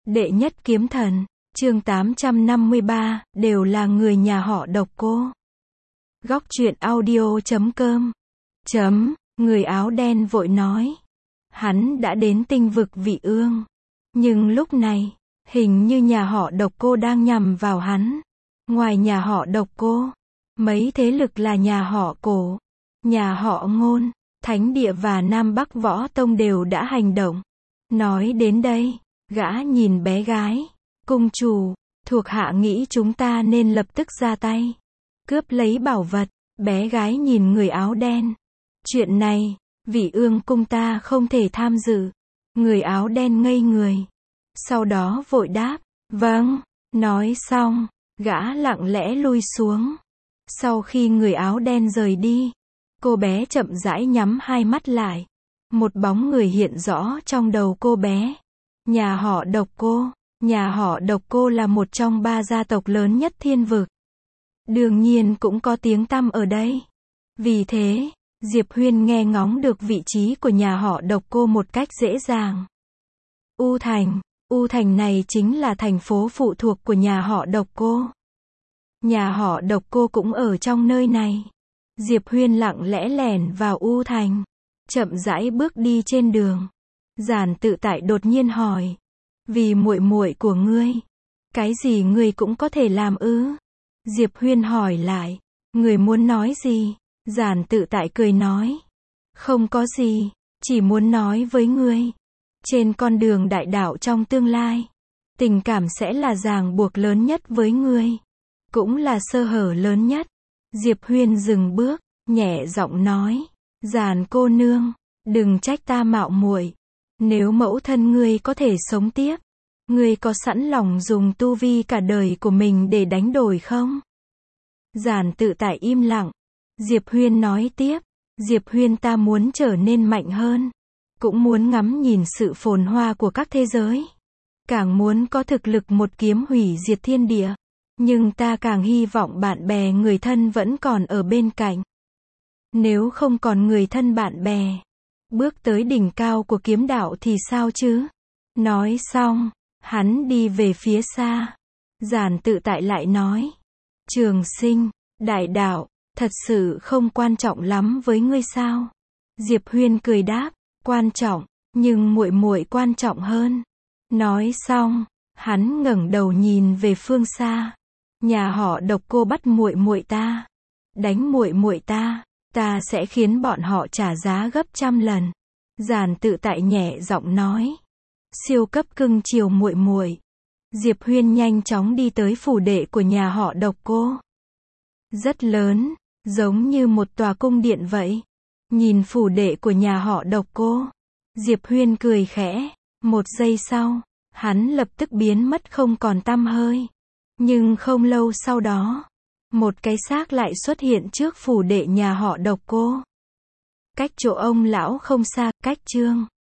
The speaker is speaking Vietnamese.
Đệ nhất kiếm thần, chương 853, đều là người nhà họ Độc Cô. Góc truyện audio.com. Người áo đen vội nói. Hắn đã đến tinh vực Vị Ương. Nhưng lúc này, hình như nhà họ Độc Cô đang nhằm vào hắn. Ngoài nhà họ Độc Cô, mấy thế lực là nhà họ Cổ, nhà họ Ngôn, Thánh Địa và Nam Bắc Võ Tông đều đã hành động. Nói đến đây, gã nhìn bé gái. Cung chủ, thuộc hạ nghĩ chúng ta nên lập tức ra tay. Cướp lấy bảo vật. Bé gái nhìn người áo đen. Chuyện này, Vị Ương cung ta không thể tham dự. Người áo đen ngây người. Sau đó vội đáp. Vâng. Nói xong, gã lặng lẽ lui xuống. Sau khi người áo đen rời đi, cô bé chậm rãi nhắm hai mắt lại. Một bóng người hiện rõ trong đầu cô bé. Nhà họ Độc Cô. Nhà họ Độc Cô là một trong ba gia tộc lớn nhất thiên vực. Đương nhiên cũng có tiếng tăm ở đây. Vì thế, Diệp Huyên nghe ngóng được vị trí của nhà họ Độc Cô một cách dễ dàng. U Thành này chính là thành phố phụ thuộc của nhà họ Độc Cô. Nhà họ Độc Cô cũng ở trong nơi này. Diệp Huyên lặng lẽ lẻn vào U Thành, chậm rãi bước đi trên đường. Giản Tự Tại đột nhiên hỏi. Vì muội muội của ngươi, cái gì ngươi cũng có thể làm ư? Diệp Huyên hỏi lại. Ngươi muốn nói gì? Giản Tự Tại cười nói. Không có gì, chỉ muốn nói với ngươi. Trên con đường đại đạo trong tương lai, tình cảm sẽ là ràng buộc lớn nhất với ngươi. Cũng là sơ hở lớn nhất. Diệp Huyên dừng bước, nhẹ giọng nói. Giản cô nương, đừng trách ta mạo muội. Nếu mẫu thân ngươi có thể sống tiếp, ngươi có sẵn lòng dùng tu vi cả đời của mình để đánh đổi không? Giản Tự Tại im lặng. Diệp Huyên nói tiếp. Diệp Huyên ta muốn trở nên mạnh hơn. Cũng muốn ngắm nhìn sự phồn hoa của các thế giới. Càng muốn có thực lực một kiếm hủy diệt thiên địa. Nhưng ta càng hy vọng bạn bè người thân vẫn còn ở bên cạnh. Nếu không còn người thân bạn bè, bước tới đỉnh cao của kiếm đạo thì sao chứ? Nói xong, hắn đi về phía xa. Giản Tự Tại lại nói. Trường sinh, đại đạo, thật sự không quan trọng lắm với ngươi sao? Diệp Huyên cười đáp. Quan trọng, nhưng muội muội quan trọng hơn. Nói xong, hắn ngẩng đầu nhìn về phương xa. Nhà họ Độc Cô bắt muội muội ta, đánh muội muội ta sẽ khiến bọn họ trả giá gấp trăm lần. Giản Tự Tại nhẹ giọng nói. Siêu cấp cưng chiều muội muội. Diệp Huyên nhanh chóng đi tới phủ đệ của nhà họ Độc Cô. Rất lớn, giống như một tòa cung điện vậy. Nhìn phủ đệ của nhà họ Độc Cô, Diệp Huyên cười khẽ. Một giây sau, hắn lập tức biến mất không còn tăm hơi. Nhưng không lâu sau đó, một cái xác lại xuất hiện trước phủ đệ nhà họ Độc Cô. Cách chỗ ông lão không xa, cách chương